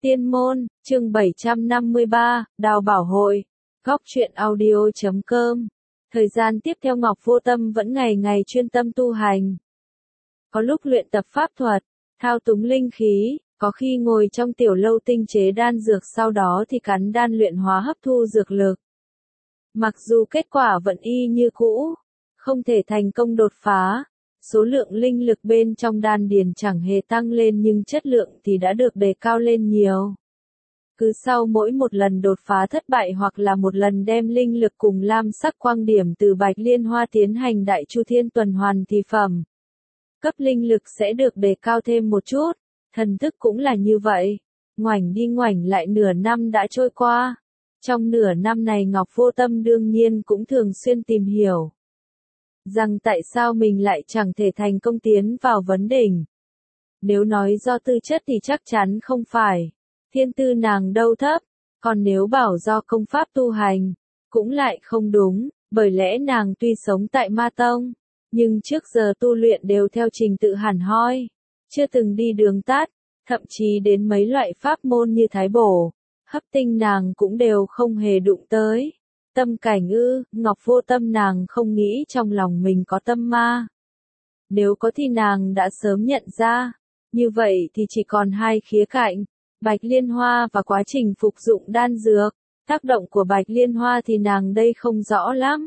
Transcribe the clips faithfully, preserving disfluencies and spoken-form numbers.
Tiên môn, chương bảy trăm năm mươi ba, Đào Bảo Hội, góc truyện audio chấm com. Thời gian tiếp theo Ngọc Vô Tâm vẫn ngày ngày chuyên tâm tu hành. Có lúc luyện tập pháp thuật, thao túng linh khí, có khi ngồi trong tiểu lâu tinh chế đan dược, sau đó thì cắn đan luyện hóa hấp thu dược lực. Mặc dù kết quả vẫn y như cũ, không thể thành công đột phá, số lượng linh lực bên trong đan điền chẳng hề tăng lên, nhưng chất lượng thì đã được đề cao lên nhiều. Cứ sau mỗi một lần đột phá thất bại hoặc là một lần đem linh lực cùng lam sắc quang điểm từ Bạch Liên Hoa tiến hành đại chu thiên tuần hoàn thì phẩm cấp linh lực sẽ được đề cao thêm một chút. Thần thức cũng là như vậy. Ngoảnh đi ngoảnh lại nửa năm đã trôi qua. Trong nửa năm này Ngọc Vô Tâm đương nhiên cũng thường xuyên tìm hiểu rằng tại sao mình lại chẳng thể thành công tiến vào vấn đỉnh. Nếu nói do tư chất thì chắc chắn không phải. Thiên tư nàng đâu thấp, còn nếu bảo do công pháp tu hành, cũng lại không đúng, bởi lẽ nàng tuy sống tại Ma Tông, nhưng trước giờ tu luyện đều theo trình tự hẳn hoi, chưa từng đi đường tắt, thậm chí đến mấy loại pháp môn như thái bổ, hấp tinh nàng cũng đều không hề đụng tới. Tâm cảnh ư, Ngọc Vô Tâm nàng không nghĩ trong lòng mình có tâm ma. Nếu có thì nàng đã sớm nhận ra, như vậy thì chỉ còn hai khía cạnh, Bạch Liên Hoa và quá trình phục dụng đan dược. Tác động của Bạch Liên Hoa thì nàng đây không rõ lắm.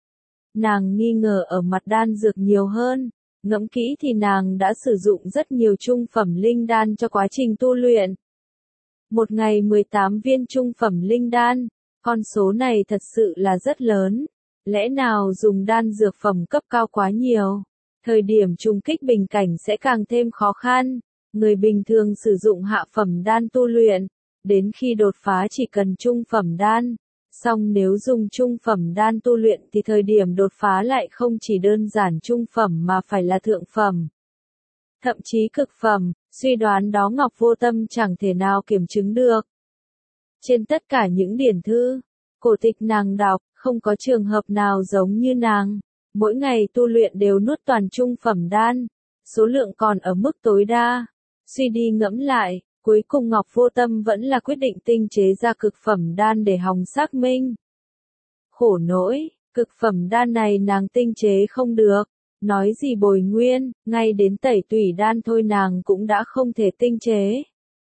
Nàng nghi ngờ ở mặt đan dược nhiều hơn, ngẫm kỹ thì nàng đã sử dụng rất nhiều trung phẩm linh đan cho quá trình tu luyện. Một ngày mười tám viên trung phẩm linh đan, con số này thật sự là rất lớn, lẽ nào dùng đan dược phẩm cấp cao quá nhiều, thời điểm trùng kích bình cảnh sẽ càng thêm khó khăn. Người bình thường sử dụng hạ phẩm đan tu luyện, đến khi đột phá chỉ cần trung phẩm đan. Song nếu dùng trung phẩm đan tu luyện thì thời điểm đột phá lại không chỉ đơn giản trung phẩm mà phải là thượng phẩm. Thậm chí cực phẩm, suy đoán đó Ngọc Vô Tâm chẳng thể nào kiểm chứng được. Trên tất cả những điển thư, cổ tịch nàng đọc, không có trường hợp nào giống như nàng. Mỗi ngày tu luyện đều nuốt toàn trung phẩm đan, số lượng còn ở mức tối đa. Suy đi ngẫm lại, cuối cùng Ngọc Vô Tâm vẫn là quyết định tinh chế ra cực phẩm đan để hòng xác minh. Khổ nỗi, cực phẩm đan này nàng tinh chế không được, nói gì bồi nguyên, ngay đến tẩy tủy đan thôi nàng cũng đã không thể tinh chế.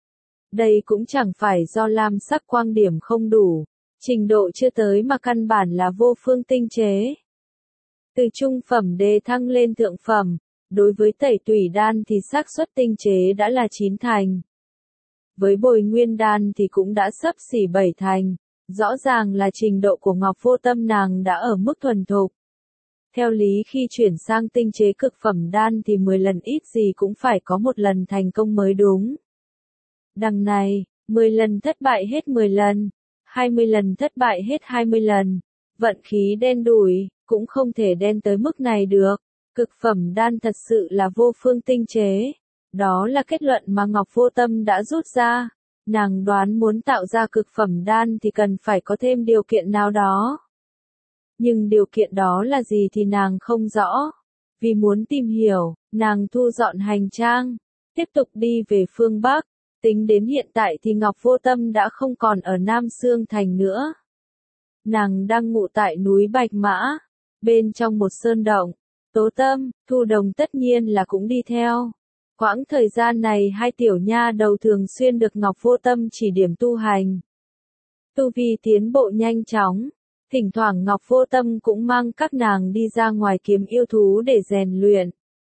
Đây cũng chẳng phải do lam sắc quang điểm không đủ, trình độ chưa tới mà căn bản là vô phương tinh chế. Từ trung phẩm đề thăng lên thượng phẩm, đối với tẩy tủy đan thì xác suất tinh chế đã là chín thành. Với bồi nguyên đan thì cũng đã xấp xỉ bảy thành, rõ ràng là trình độ của Ngọc Vô Tâm nàng đã ở mức thuần thục. Theo lý khi chuyển sang tinh chế cực phẩm đan thì mười lần ít gì cũng phải có một lần thành công mới đúng. Đằng này, mười lần thất bại hết mười lần, hai mươi lần thất bại hết hai mươi lần, vận khí đen đủi, cũng không thể đen tới mức này được. Cực phẩm đan thật sự là vô phương tinh chế. Đó là kết luận mà Ngọc Vô Tâm đã rút ra. Nàng đoán muốn tạo ra cực phẩm đan thì cần phải có thêm điều kiện nào đó. Nhưng điều kiện đó là gì thì nàng không rõ. Vì muốn tìm hiểu, nàng thu dọn hành trang, tiếp tục đi về phương Bắc. Tính đến hiện tại thì Ngọc Vô Tâm đã không còn ở Nam Xương Thành nữa. Nàng đang ngụ tại núi Bạch Mã, bên trong một sơn động. Tố Tâm, Thu Đồng tất nhiên là cũng đi theo. Quãng thời gian này hai tiểu nha đầu thường xuyên được Ngọc Vô Tâm chỉ điểm tu hành. Tu vi tiến bộ nhanh chóng, thỉnh thoảng Ngọc Vô Tâm cũng mang các nàng đi ra ngoài kiếm yêu thú để rèn luyện.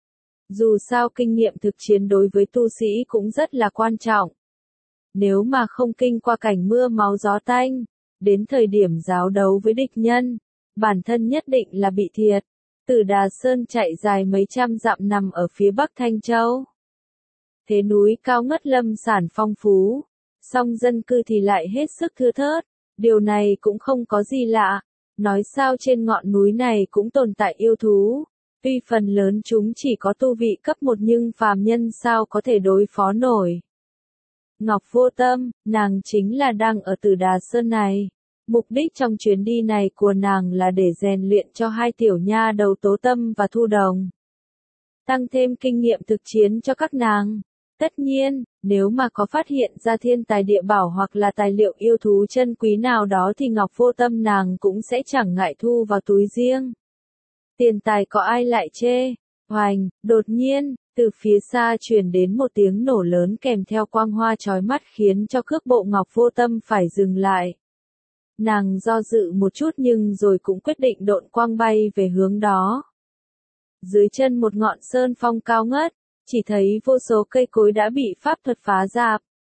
Dù sao kinh nghiệm thực chiến đối với tu sĩ cũng rất là quan trọng. Nếu mà không kinh qua cảnh mưa máu gió tanh, đến thời điểm giao đấu với địch nhân, bản thân nhất định là bị thiệt. Từ Đà Sơn chạy dài mấy trăm dặm nằm ở phía bắc Thanh Châu. Thế núi cao ngất lâm sản phong phú, song dân cư thì lại hết sức thưa thớt, điều này cũng không có gì lạ. Nói sao trên ngọn núi này cũng tồn tại yêu thú, tuy phần lớn chúng chỉ có tu vị cấp một nhưng phàm nhân sao có thể đối phó nổi. Ngọc Vô Tâm, nàng chính là đang ở Từ Đà Sơn này. Mục đích trong chuyến đi này của nàng là để rèn luyện cho hai tiểu nha đầu Tố Tâm và Thu Đồng. Tăng thêm kinh nghiệm thực chiến cho các nàng. Tất nhiên, nếu mà có phát hiện ra thiên tài địa bảo hoặc là tài liệu yêu thú chân quý nào đó thì Ngọc Vô Tâm nàng cũng sẽ chẳng ngại thu vào túi riêng. Tiền tài có ai lại chê? Hoành, đột nhiên, từ phía xa truyền đến một tiếng nổ lớn kèm theo quang hoa chói mắt khiến cho cước bộ Ngọc Vô Tâm phải dừng lại. Nàng do dự một chút nhưng rồi cũng quyết định độn quang bay về hướng đó. Dưới chân một ngọn sơn phong cao ngất, chỉ thấy vô số cây cối đã bị pháp thuật phá rạp.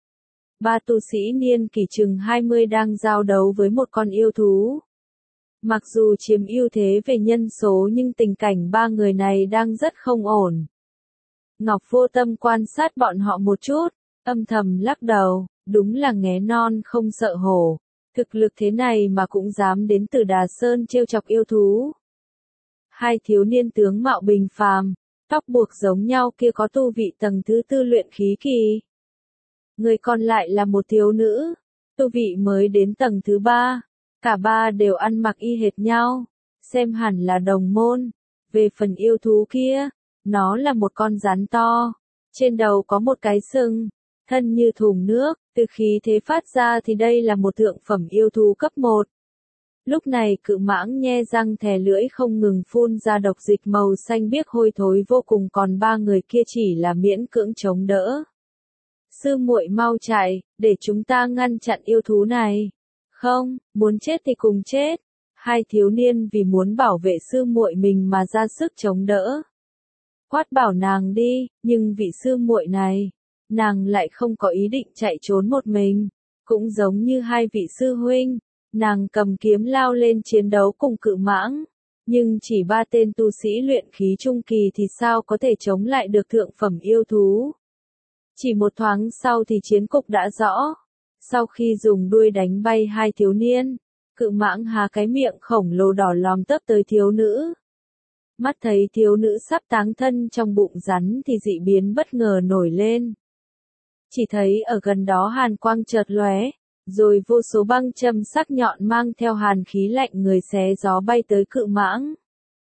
Ba tu sĩ niên kỷ chừng hai mươi đang giao đấu với một con yêu thú. Mặc dù chiếm ưu thế về nhân số nhưng tình cảnh ba người này đang rất không ổn. Ngọc Vô Tâm quan sát bọn họ một chút, âm thầm lắc đầu, đúng là nghé non không sợ hổ. Thực lực thế này mà cũng dám đến từ Đà Sơn trêu chọc yêu thú. Hai thiếu niên tướng mạo bình phàm, tóc buộc giống nhau kia có tu vị tầng thứ tư luyện khí kỳ. Người còn lại là một thiếu nữ, tu vị mới đến tầng thứ ba. Cả ba đều ăn mặc y hệt nhau, xem hẳn là đồng môn. Về phần yêu thú kia, nó là một con rắn to, trên đầu có một cái sừng, thân như thùng nước, từ khí thế phát ra thì đây là một thượng phẩm yêu thú cấp một. Lúc này cự mãng nhe răng thè lưỡi không ngừng phun ra độc dịch màu xanh biếc hôi thối vô cùng, còn ba người kia chỉ là miễn cưỡng chống đỡ. Sư muội mau chạy, để chúng ta ngăn chặn yêu thú này. Không, muốn chết thì cùng chết. Hai thiếu niên vì muốn bảo vệ sư muội mình mà ra sức chống đỡ. Quát bảo nàng đi, nhưng vị sư muội này, nàng lại không có ý định chạy trốn một mình. Cũng giống như hai vị sư huynh, nàng cầm kiếm lao lên chiến đấu cùng cự mãng. Nhưng chỉ ba tên tu sĩ luyện khí trung kỳ thì sao có thể chống lại được thượng phẩm yêu thú. Chỉ một thoáng sau thì chiến cục đã rõ. Sau khi dùng đuôi đánh bay hai thiếu niên, cự mãng há cái miệng khổng lồ đỏ lòm tấp tới thiếu nữ. Mắt thấy thiếu nữ sắp táng thân trong bụng rắn thì dị biến bất ngờ nổi lên. Chỉ thấy ở gần đó hàn quang chợt lóe, rồi vô số băng châm sắc nhọn mang theo hàn khí lạnh người xé gió bay tới cự mãng.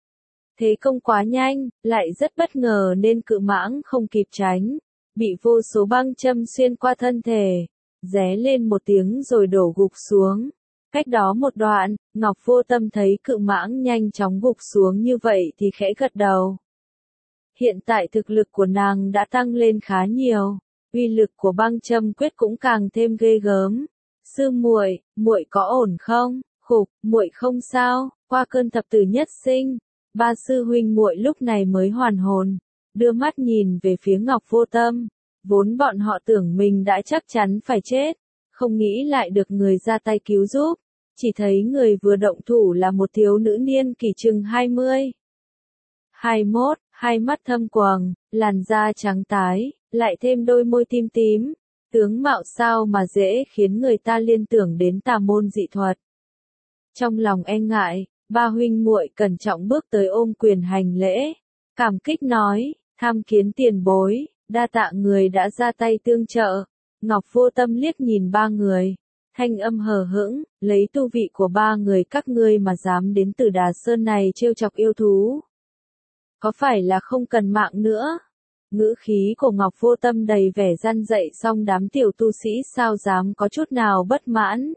Thế công quá nhanh, lại rất bất ngờ nên cự mãng không kịp tránh, bị vô số băng châm xuyên qua thân thể. Ré lên một tiếng rồi đổ gục xuống. Cách đó một đoạn, Ngọc Vô Tâm thấy cự mãng nhanh chóng gục xuống như vậy thì khẽ gật đầu. Hiện tại thực lực của nàng đã tăng lên khá nhiều, uy lực của băng châm quyết cũng càng thêm ghê gớm. Sư muội, muội có ổn không? Khục, muội không sao, qua cơn thập tử nhất sinh. Ba sư huynh muội lúc này mới hoàn hồn, đưa mắt nhìn về phía Ngọc Vô Tâm. Vốn bọn họ tưởng mình đã chắc chắn phải chết, không nghĩ lại được người ra tay cứu giúp. Chỉ thấy người vừa động thủ là một thiếu nữ niên kỷ chừng hai mươi. hai mươi mốt, hai mắt thâm quầng, làn da trắng tái, lại thêm đôi môi tím tím. Tướng mạo sao mà dễ khiến người ta liên tưởng đến tà môn dị thuật. Trong lòng e ngại, ba huynh muội cẩn trọng bước tới ôm quyền hành lễ. Cảm kích nói, tham kiến tiền bối. Đa tạ người đã ra tay tương trợ. Ngọc Vô Tâm liếc nhìn ba người, thanh âm hờ hững, lấy tu vị của ba người các ngươi mà dám đến từ Đà Sơn này trêu chọc yêu thú. Có phải là không cần mạng nữa? Ngữ khí của Ngọc Vô Tâm đầy vẻ gian dạy song đám tiểu tu sĩ sao dám có chút nào bất mãn.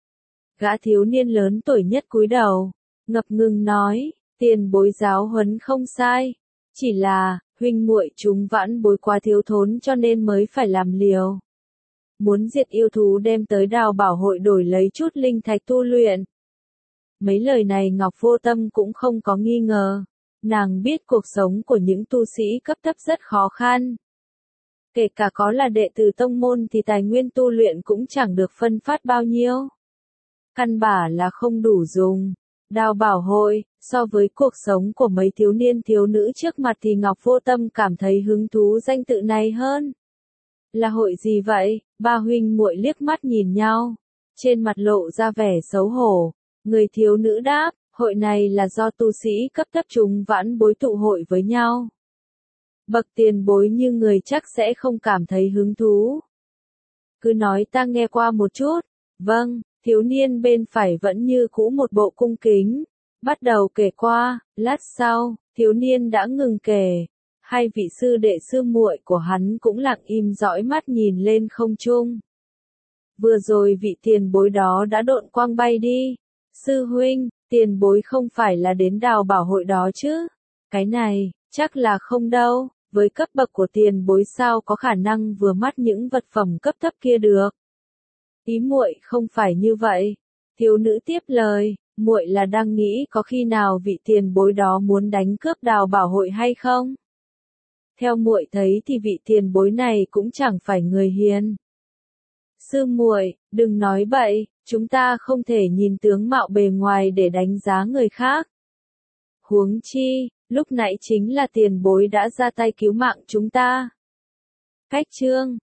Gã thiếu niên lớn tuổi nhất cúi đầu, ngập ngừng nói, tiền bối giáo huấn không sai, chỉ là huynh muội chúng vãn bối quá thiếu thốn cho nên mới phải làm liều. Muốn diệt yêu thú đem tới Đào Bảo hội đổi lấy chút linh thạch tu luyện. Mấy lời này Ngọc Vô Tâm cũng không có nghi ngờ. Nàng biết cuộc sống của những tu sĩ cấp thấp rất khó khăn. Kể cả có là đệ tử tông môn thì tài nguyên tu luyện cũng chẳng được phân phát bao nhiêu. Căn bản là không đủ dùng. Đào Bảo hội, so với cuộc sống của mấy thiếu niên thiếu nữ trước mặt thì Ngọc Vô Tâm cảm thấy hứng thú danh tự này hơn. Là hội gì vậy? Ba huynh muội liếc mắt nhìn nhau, trên mặt lộ ra vẻ xấu hổ. Người thiếu nữ đáp, hội này là do tu sĩ cấp thấp chúng vãn bối tụ hội với nhau. Bậc tiền bối như người chắc sẽ không cảm thấy hứng thú. Cứ nói ta nghe qua một chút. Vâng. Thiếu niên bên phải vẫn như cũ một bộ cung kính, bắt đầu kể qua. Lát sau, thiếu niên đã ngừng kể. Hai vị sư đệ sư muội của hắn cũng lặng im dõi mắt nhìn lên không trung. Vừa rồi vị tiền bối đó đã độn quang bay đi. Sư huynh, tiền bối không phải là đến đào bảo hội đó chứ? Cái này, chắc là không đâu, với cấp bậc của tiền bối sao có khả năng vừa mắt những vật phẩm cấp thấp kia được. Ý muội không phải như vậy. Thiếu nữ tiếp lời, muội là đang nghĩ có khi nào vị tiền bối đó muốn đánh cướp đào bảo hội hay không? Theo muội thấy thì vị tiền bối này cũng chẳng phải người hiền. Sư muội, đừng nói bậy, chúng ta không thể nhìn tướng mạo bề ngoài để đánh giá người khác. Huống chi, lúc nãy chính là tiền bối đã ra tay cứu mạng chúng ta. Cách chương